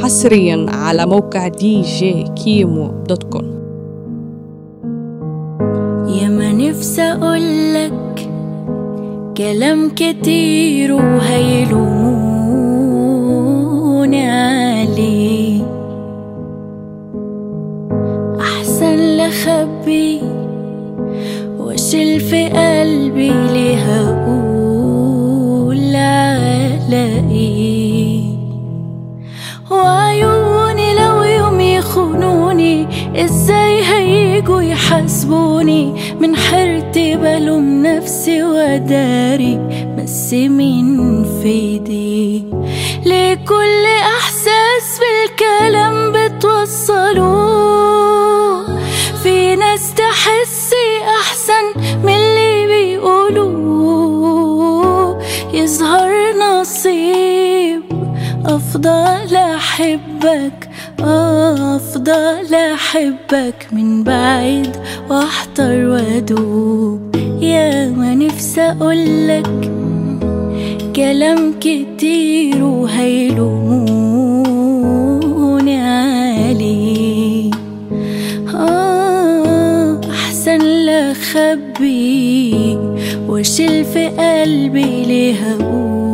حصريا على موقع djkimo.com. يا ما نفسي أقولك كلام كتير وهيلوموني عليه، أحسن لخبي واشيل في قلبي ليه هقول على ايه. وعيوني لو يوم يخونوني ازاي هيجوا يحاسبوني؟ من حيرتي بلوم نفسي وداري بس مين في ايدي؟ ليه كل احساس بالكلام بتوصلوه؟ في ناس تحسي احسن من اللي بيقولوه، يظهر نصيب افضل احبك، افضل احبك من بعيد واحتار وادوب. يا ما نفسي اقولك كلام كتير وهيلوموني عليه، احسن لخبي واشيل في قلبي ليه هقول